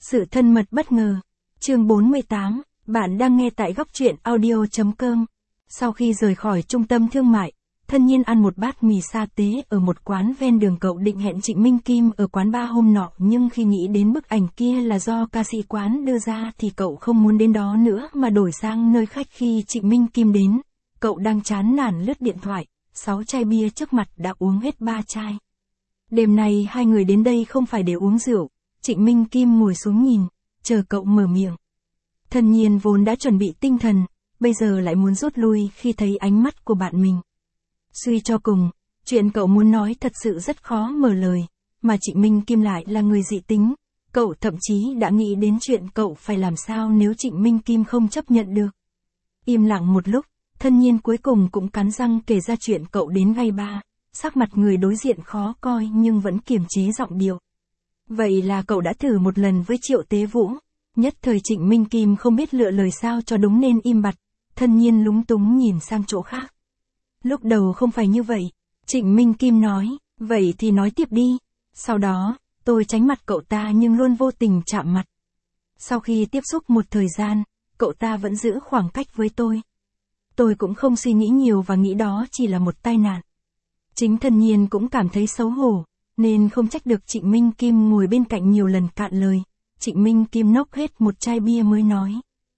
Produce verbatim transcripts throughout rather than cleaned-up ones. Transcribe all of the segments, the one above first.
Sự thân mật bất ngờ. Chương bốn mươi tám, bạn đang nghe tại góc truyện audio.com. Sau khi rời khỏi trung tâm thương mại, Thân Nhiên ăn một bát mì sa tế ở một quán ven đường. Cậu định hẹn Trịnh Minh Kim ở quán bar hôm nọ, nhưng khi nghĩ đến bức ảnh kia là do ca sĩ quán đưa ra thì cậu không muốn đến đó nữa mà đổi sang nơi khách. Khi Trịnh Minh Kim đến, cậu đang chán nản lướt điện thoại, sáu chai bia trước mặt đã uống hết ba chai. Đêm nay hai người đến đây không phải để uống rượu. Trịnh Minh Kim ngồi xuống nhìn, chờ cậu mở miệng. Thân Nhiên vốn đã chuẩn bị tinh thần, bây giờ lại muốn rút lui khi thấy ánh mắt của bạn mình. Suy cho cùng, chuyện cậu muốn nói thật sự rất khó mở lời, mà Trịnh Minh Kim lại là người dị tính. Cậu thậm chí đã nghĩ đến chuyện cậu phải làm sao nếu Trịnh Minh Kim không chấp nhận được. Im lặng một lúc, Thân Nhiên cuối cùng cũng cắn răng kể ra chuyện cậu đến gay bar. Sắc mặt người đối diện khó coi nhưng vẫn kiềm chế giọng điệu. Vậy là cậu đã thử một lần với Triệu Tế Vũ. Nhất thời Trịnh Minh Kim không biết lựa lời sao cho đúng nên im bặt. Thân Nhiên lúng túng nhìn sang chỗ khác. Lúc đầu không phải như vậy. Trịnh Minh Kim nói, vậy thì nói tiếp đi. Sau đó, tôi tránh mặt cậu ta nhưng luôn vô tình chạm mặt. Sau khi tiếp xúc một thời gian, cậu ta vẫn giữ khoảng cách với tôi. Tôi cũng không suy nghĩ nhiều và nghĩ đó chỉ là một tai nạn. Chính Thân Nhiên cũng cảm thấy xấu hổ, nên không trách được Trịnh Minh Kim ngồi bên cạnh nhiều lần cạn lời. Trịnh Minh Kim nốc hết một chai bia mới nói.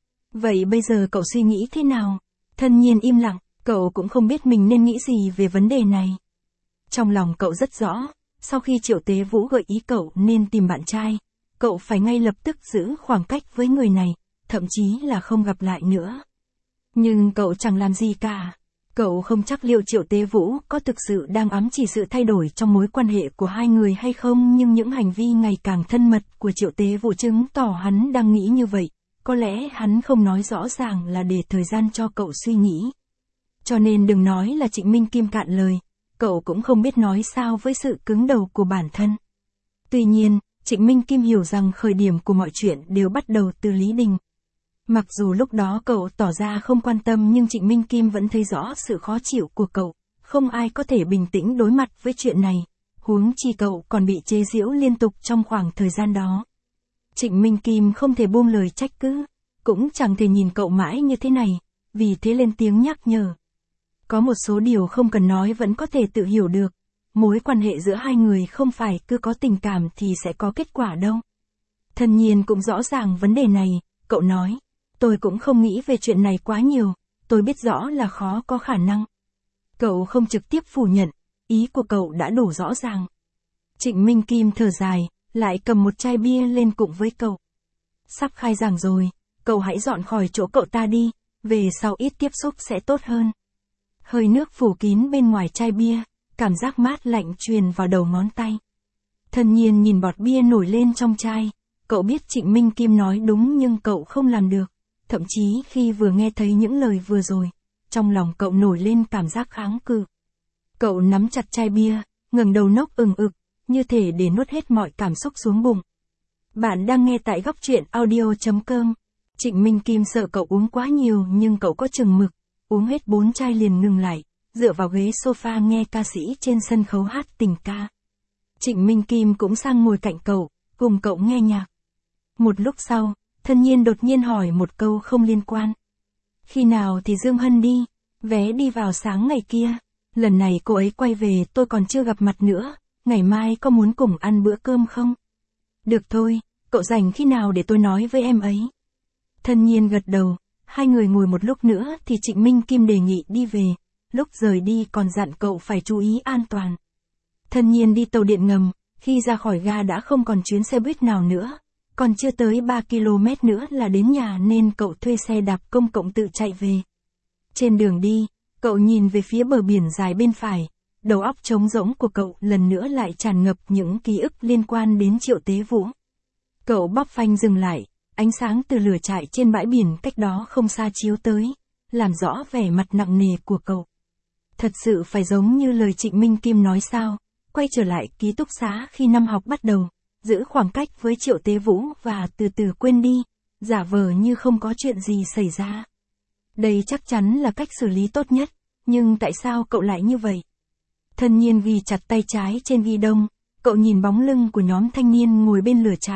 Vậy bây giờ cậu suy nghĩ thế nào? Thân Nhiên im lặng, cậu cũng không biết mình nên nghĩ gì về vấn đề này. Trong lòng cậu rất rõ, sau khi Triệu Tế Vũ gợi ý cậu nên tìm bạn trai, cậu phải ngay lập tức giữ khoảng cách với người này, thậm chí là không gặp lại nữa. Nhưng cậu chẳng làm gì cả. Cậu không chắc liệu Triệu Tế Vũ có thực sự đang ám chỉ sự thay đổi trong mối quan hệ của hai người hay không, nhưng những hành vi ngày càng thân mật của Triệu Tế Vũ chứng tỏ hắn đang nghĩ như vậy. Có lẽ hắn không nói rõ ràng là để thời gian cho cậu suy nghĩ. Cho nên đừng nói là Trịnh Minh Kim cạn lời, cậu cũng không biết nói sao với sự cứng đầu của bản thân. Tuy nhiên, Trịnh Minh Kim hiểu rằng khởi điểm của mọi chuyện đều bắt đầu từ Lý Đình. Mặc dù lúc đó cậu tỏ ra không quan tâm nhưng Trịnh Minh Kim vẫn thấy rõ sự khó chịu của cậu. Không ai có thể bình tĩnh đối mặt với chuyện này. Huống chi cậu còn bị chế giễu liên tục trong khoảng thời gian đó. Trịnh Minh Kim không thể buông lời trách cứ, cũng chẳng thể nhìn cậu mãi như thế này, vì thế lên tiếng nhắc nhở. Có một số điều không cần nói vẫn có thể tự hiểu được. Mối quan hệ giữa hai người không phải cứ có tình cảm thì sẽ có kết quả đâu. Thân Nhiên cũng rõ ràng vấn đề này, cậu nói. Tôi cũng không nghĩ về chuyện này quá nhiều, tôi biết rõ là khó có khả năng. Cậu không trực tiếp phủ nhận, ý của cậu đã đủ rõ ràng. Trịnh Minh Kim thở dài, lại cầm một chai bia lên cùng với cậu. Sắp khai giảng rồi, cậu hãy dọn khỏi chỗ cậu ta đi, về sau ít tiếp xúc sẽ tốt hơn. Hơi nước phủ kín bên ngoài chai bia, cảm giác mát lạnh truyền vào đầu ngón tay. Thân Nhiên nhìn bọt bia nổi lên trong chai, cậu biết Trịnh Minh Kim nói đúng nhưng cậu không làm được. Thậm chí khi vừa nghe thấy những lời vừa rồi, trong lòng cậu nổi lên cảm giác kháng cự. Cậu nắm chặt chai bia, ngẩng đầu nốc ừng ực, như thể để nuốt hết mọi cảm xúc xuống bụng. Bạn đang nghe tại góc truyện audio.com. Trịnh Minh Kim sợ cậu uống quá nhiều nhưng cậu có chừng mực, uống hết bốn chai liền ngừng lại, dựa vào ghế sofa nghe ca sĩ trên sân khấu hát tình ca. Trịnh Minh Kim cũng sang ngồi cạnh cậu, cùng cậu nghe nhạc. Một lúc sau, Thân Nhiên đột nhiên hỏi một câu không liên quan. Khi nào thì Dương Hân đi? Vé đi vào sáng ngày kia. Lần này cô ấy quay về tôi còn chưa gặp mặt nữa. Ngày mai có muốn cùng ăn bữa cơm không? Được thôi, cậu rảnh khi nào để tôi nói với em ấy. Thân Nhiên gật đầu. Hai người ngồi một lúc nữa thì Trịnh Minh Kim đề nghị đi về. Lúc rời đi còn dặn cậu phải chú ý an toàn. Thân Nhiên đi tàu điện ngầm. Khi ra khỏi ga đã không còn chuyến xe buýt nào nữa. Còn chưa tới ba ki lô mét nữa là đến nhà nên cậu thuê xe đạp công cộng tự chạy về. Trên đường đi, cậu nhìn về phía bờ biển dài bên phải, đầu óc trống rỗng của cậu lần nữa lại tràn ngập những ký ức liên quan đến Triệu Tế Vũ. Cậu bóp phanh dừng lại, ánh sáng từ lửa trại trên bãi biển cách đó không xa chiếu tới, làm rõ vẻ mặt nặng nề của cậu. Thật sự phải giống như lời Trịnh Minh Kim nói sao, quay trở lại ký túc xá khi năm học bắt đầu. Giữ khoảng cách với Triệu Tế Vũ và từ từ quên đi, giả vờ như không có chuyện gì xảy ra. Đây chắc chắn là cách xử lý tốt nhất, nhưng tại sao cậu lại như vậy? Thân Nhiên ghi chặt tay trái trên ghi đông, cậu nhìn bóng lưng của nhóm thanh niên ngồi bên lửa trại,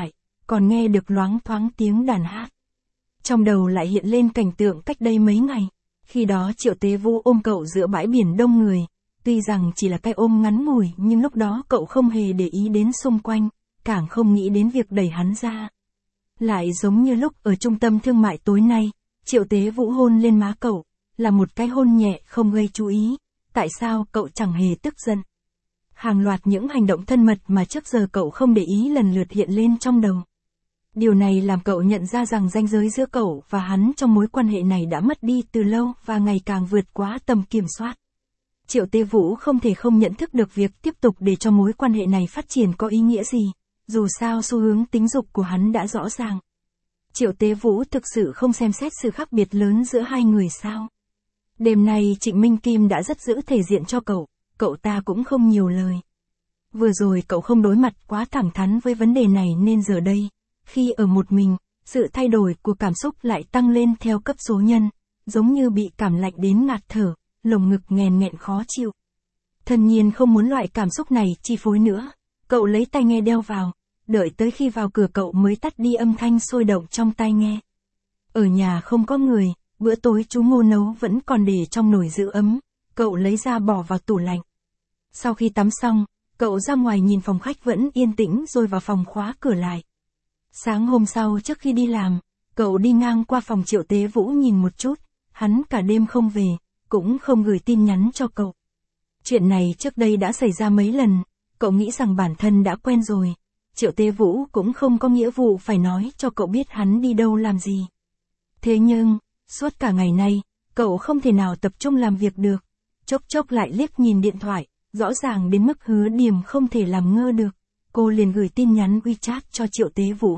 còn nghe được loáng thoáng tiếng đàn hát. Trong đầu lại hiện lên cảnh tượng cách đây mấy ngày, khi đó Triệu Tế Vũ ôm cậu giữa bãi biển đông người, tuy rằng chỉ là cái ôm ngắn ngủi nhưng lúc đó cậu không hề để ý đến xung quanh, càng không nghĩ đến việc đẩy hắn ra. Lại giống như lúc ở trung tâm thương mại tối nay, Triệu Tế Vũ hôn lên má cậu, là một cái hôn nhẹ không gây chú ý, tại sao cậu chẳng hề tức giận. Hàng loạt những hành động thân mật mà trước giờ cậu không để ý lần lượt hiện lên trong đầu. Điều này làm cậu nhận ra rằng ranh giới giữa cậu và hắn trong mối quan hệ này đã mất đi từ lâu và ngày càng vượt quá tầm kiểm soát. Triệu Tế Vũ không thể không nhận thức được việc tiếp tục để cho mối quan hệ này phát triển có ý nghĩa gì, dù sao xu hướng tính dục của hắn đã rõ ràng. Triệu Tế Vũ thực sự không xem xét sự khác biệt lớn giữa hai người sao? Đêm nay Trịnh Minh Kim đã rất giữ thể diện cho cậu, cậu ta cũng không nhiều lời. Vừa rồi cậu không đối mặt quá thẳng thắn với vấn đề này nên giờ đây, khi ở một mình, sự thay đổi của cảm xúc lại tăng lên theo cấp số nhân, giống như bị cảm lạnh đến ngạt thở, lồng ngực nghèn nghẹn khó chịu. Thân nhiên không muốn loại cảm xúc này chi phối nữa, cậu lấy tai nghe đeo vào, đợi tới khi vào cửa cậu mới tắt đi âm thanh sôi động trong tai nghe. Ở nhà không có người, bữa tối chú Ngô nấu vẫn còn để trong nồi giữ ấm, cậu lấy ra bỏ vào tủ lạnh. Sau khi tắm xong, cậu ra ngoài nhìn phòng khách vẫn yên tĩnh rồi vào phòng khóa cửa lại. Sáng hôm sau trước khi đi làm, cậu đi ngang qua phòng Triệu Tế Vũ nhìn một chút, hắn cả đêm không về, cũng không gửi tin nhắn cho cậu. Chuyện này trước đây đã xảy ra mấy lần, cậu nghĩ rằng bản thân đã quen rồi. Triệu Tế Vũ cũng không có nghĩa vụ phải nói cho cậu biết hắn đi đâu làm gì. Thế nhưng, suốt cả ngày nay, cậu không thể nào tập trung làm việc được. Chốc chốc lại liếc nhìn điện thoại, rõ ràng đến mức Hứa Điềm không thể làm ngơ được. Cô liền gửi tin nhắn WeChat cho Triệu Tế Vũ.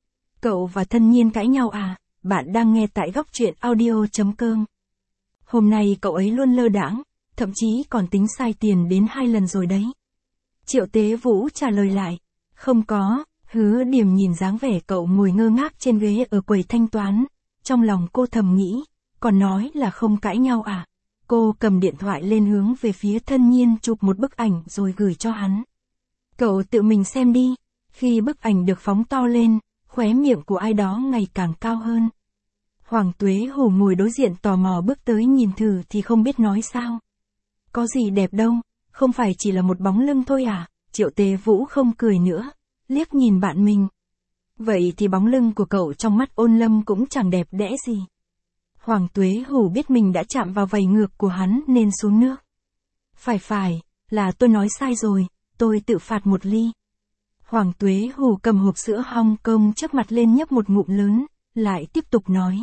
Cậu và Thân Nhiên cãi nhau à? Bạn đang nghe tại góc truyện audio.com. Hôm nay cậu ấy luôn lơ đãng, thậm chí còn tính sai tiền đến hai lần rồi đấy. Triệu Tế Vũ trả lời lại. Không có. Hứa Điềm nhìn dáng vẻ cậu ngồi ngơ ngác trên ghế ở quầy thanh toán. Trong lòng cô thầm nghĩ, còn nói là không cãi nhau à? Cô cầm điện thoại lên hướng về phía Thân Nhiên chụp một bức ảnh rồi gửi cho hắn. Cậu tự mình xem đi. Khi bức ảnh được phóng to lên, khóe miệng của ai đó ngày càng cao hơn. Hoàng Tuế Hổ ngồi đối diện tò mò bước tới nhìn thử thì không biết nói sao. Có gì đẹp đâu, không phải chỉ là một bóng lưng thôi à? Triệu Tế Vũ không cười nữa, liếc nhìn bạn mình. Vậy thì bóng lưng của cậu trong mắt Ôn Lâm cũng chẳng đẹp đẽ gì. Hoàng Tuế Hổ biết mình đã chạm vào vảy ngược của hắn nên xuống nước. Phải phải, là tôi nói sai rồi, tôi tự phạt một ly. Hoàng Tuế Hổ cầm hộp sữa Hong Kong trước mặt lên nhấp một ngụm lớn, lại tiếp tục nói.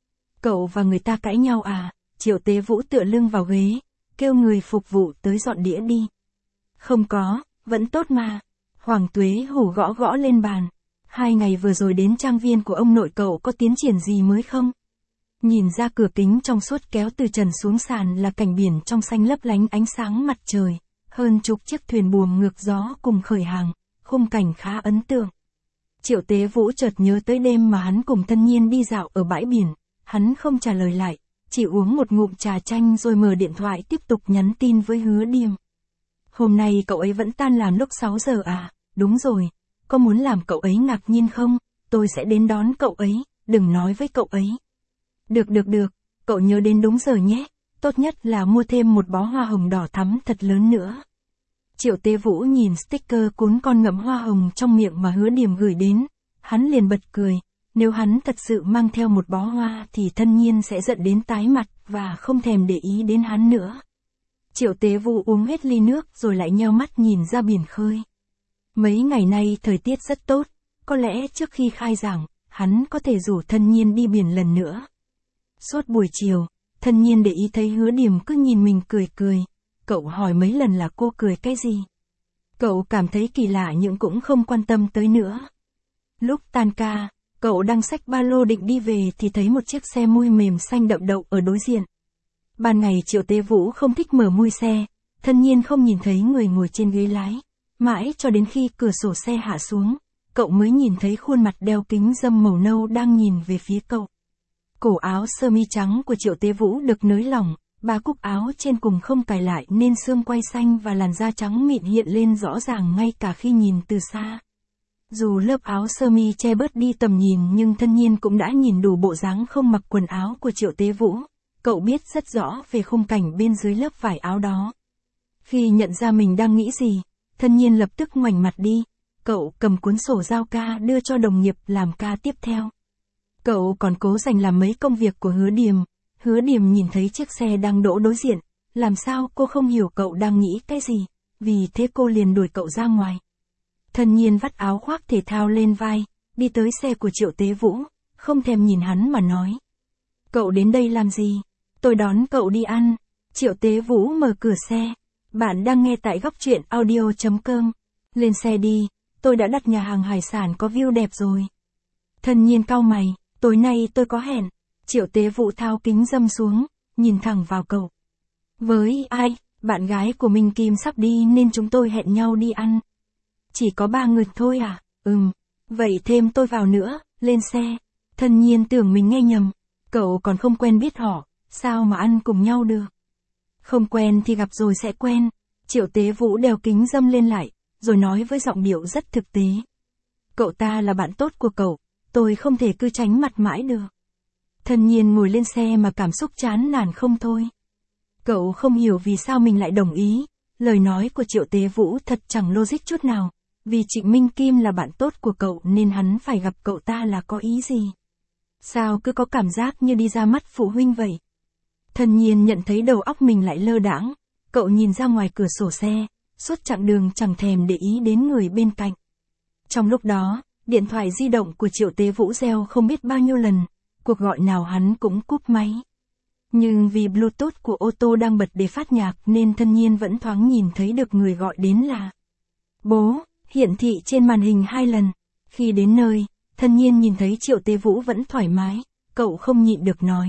Cậu và người ta cãi nhau à? Triệu Tế Vũ tựa lưng vào ghế, kêu người phục vụ tới dọn đĩa đi. Không có, vẫn tốt mà. Hoàng Tuế Hổ gõ gõ lên bàn. Hai ngày vừa rồi đến trang viên của ông nội cậu có tiến triển gì mới không? Nhìn ra cửa kính trong suốt kéo từ trần xuống sàn là cảnh biển trong xanh lấp lánh ánh sáng mặt trời, hơn chục chiếc thuyền buồm ngược gió cùng khởi hàng, khung cảnh khá ấn tượng. Triệu Tế Vũ chợt nhớ tới đêm mà hắn cùng Thân Nhiên đi dạo ở bãi biển, hắn không trả lời lại, chỉ uống một ngụm trà chanh rồi mở điện thoại tiếp tục nhắn tin với Hứa Điềm. Hôm nay cậu ấy vẫn tan làm lúc sáu giờ à? Đúng rồi, có muốn làm cậu ấy ngạc nhiên không? Tôi sẽ đến đón cậu ấy, đừng nói với cậu ấy. Được được được, cậu nhớ đến đúng giờ nhé, tốt nhất là mua thêm một bó hoa hồng đỏ thắm thật lớn nữa. Triệu Tế Vũ nhìn sticker cuốn con ngậm hoa hồng trong miệng mà Hứa Điềm gửi đến, hắn liền bật cười, nếu hắn thật sự mang theo một bó hoa thì Thân Nhiên sẽ giận đến tái mặt và không thèm để ý đến hắn nữa. Triệu Tế Vũ uống hết ly nước rồi lại nheo mắt nhìn ra biển khơi. Mấy ngày nay thời tiết rất tốt, có lẽ trước khi khai giảng, hắn có thể rủ Thân Nhiên đi biển lần nữa. Suốt buổi chiều, Thân Nhiên để ý thấy Hứa Điềm cứ nhìn mình cười cười. Cậu hỏi mấy lần là cô cười cái gì. Cậu cảm thấy kỳ lạ nhưng cũng không quan tâm tới nữa. Lúc tan ca, cậu đang xách ba lô định đi về thì thấy một chiếc xe mui mềm xanh đậm đậu ở đối diện. Ban ngày Triệu Tế Vũ không thích mở mui xe, Thân Nhiên không nhìn thấy người ngồi trên ghế lái. Mãi cho đến khi cửa sổ xe hạ xuống, cậu mới nhìn thấy khuôn mặt đeo kính râm màu nâu đang nhìn về phía cậu. Cổ áo sơ mi trắng của Triệu Tế Vũ được nới lỏng, ba cúc áo trên cùng không cài lại nên xương quai xanh và làn da trắng mịn hiện lên rõ ràng ngay cả khi nhìn từ xa. Dù lớp áo sơ mi che bớt đi tầm nhìn nhưng Thân Nhiên cũng đã nhìn đủ bộ dáng không mặc quần áo của Triệu Tế Vũ. Cậu biết rất rõ về khung cảnh bên dưới lớp vải áo đó. Khi nhận ra mình đang nghĩ gì, Thân Nhiên lập tức ngoảnh mặt đi. Cậu cầm cuốn sổ giao ca đưa cho đồng nghiệp làm ca tiếp theo. Cậu còn cố dành làm mấy công việc của Hứa Điềm. Hứa Điềm nhìn thấy chiếc xe đang đỗ đối diện. Làm sao cô không hiểu cậu đang nghĩ cái gì, vì thế cô liền đuổi cậu ra ngoài. Thân Nhiên vắt áo khoác thể thao lên vai, đi tới xe của Triệu Tế Vũ, không thèm nhìn hắn mà nói. Cậu đến đây làm gì? Tôi đón cậu đi ăn. Triệu Tế Vũ mở cửa xe. Bạn đang nghe tại góc truyện audio chấm com. Lên xe đi, tôi đã đặt nhà hàng hải sản có view đẹp rồi. Thân Nhiên cau mày, tối nay tôi có hẹn. Triệu Tế Vũ tháo kính râm xuống, nhìn thẳng vào cậu. Với ai? Bạn gái của Minh Kim sắp đi nên chúng tôi hẹn nhau đi ăn. Chỉ có ba người thôi à? Ừm. Vậy thêm tôi vào nữa, lên xe. Thân Nhiên tưởng mình nghe nhầm. Cậu còn không quen biết họ, sao mà ăn cùng nhau được? Không quen thì gặp rồi sẽ quen. Triệu Tế Vũ đeo kính râm lên lại, rồi nói với giọng điệu rất thực tế. Cậu ta là bạn tốt của cậu, tôi không thể cứ tránh mặt mãi được. Thân Nhiên ngồi lên xe mà cảm xúc chán nản không thôi. Cậu không hiểu vì sao mình lại đồng ý. Lời nói của Triệu Tế Vũ thật chẳng logic chút nào. Vì Trịnh Minh Kim là bạn tốt của cậu nên hắn phải gặp cậu ta là có ý gì? Sao cứ có cảm giác như đi ra mắt phụ huynh vậy? Thân Nhiên nhận thấy đầu óc mình lại lơ đãng. Cậu nhìn ra ngoài cửa sổ xe, suốt chặng đường chẳng thèm để ý đến người bên cạnh. Trong lúc đó, điện thoại di động của Triệu Tế Vũ reo không biết bao nhiêu lần, cuộc gọi nào hắn cũng cúp máy. Nhưng vì Bluetooth của ô tô đang bật để phát nhạc nên Thân Nhiên vẫn thoáng nhìn thấy được người gọi đến là bố, hiển thị trên màn hình hai lần. Khi đến nơi, Thân Nhiên nhìn thấy Triệu Tế Vũ vẫn thoải mái, cậu không nhịn được nói.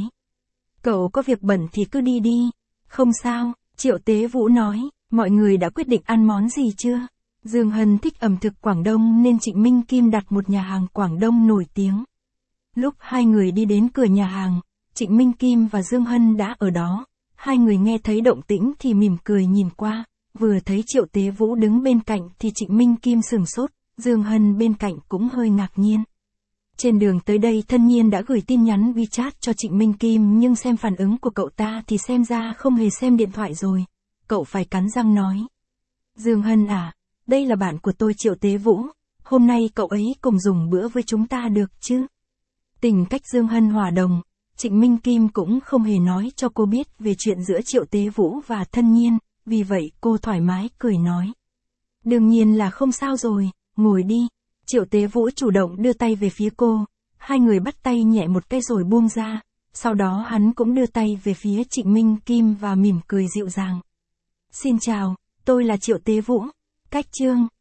Cậu có việc bận thì cứ đi đi. Không sao, Triệu Tế Vũ nói, mọi người đã quyết định ăn món gì chưa? Dương Hân thích ẩm thực Quảng Đông nên Trịnh Minh Kim đặt một nhà hàng Quảng Đông nổi tiếng. Lúc hai người đi đến cửa nhà hàng, Trịnh Minh Kim và Dương Hân đã ở đó. Hai người nghe thấy động tĩnh thì mỉm cười nhìn qua, vừa thấy Triệu Tế Vũ đứng bên cạnh thì Trịnh Minh Kim sửng sốt, Dương Hân bên cạnh cũng hơi ngạc nhiên. Trên đường tới đây Thân Nhiên đã gửi tin nhắn WeChat cho Trịnh Minh Kim nhưng xem phản ứng của cậu ta thì xem ra không hề xem điện thoại rồi. Cậu phải cắn răng nói. Dương Hân à, đây là bạn của tôi Triệu Tế Vũ, hôm nay cậu ấy cùng dùng bữa với chúng ta được chứ? Tình cách Dương Hân hòa đồng, Trịnh Minh Kim cũng không hề nói cho cô biết về chuyện giữa Triệu Tế Vũ và Thân Nhiên, vì vậy cô thoải mái cười nói. Đương nhiên là không sao rồi, ngồi đi. Triệu Tế Vũ chủ động đưa tay về phía cô, hai người bắt tay nhẹ một cái rồi buông ra, sau đó hắn cũng đưa tay về phía Trịnh Minh Kim và mỉm cười dịu dàng. Xin chào, tôi là Triệu Tế Vũ. Cách chương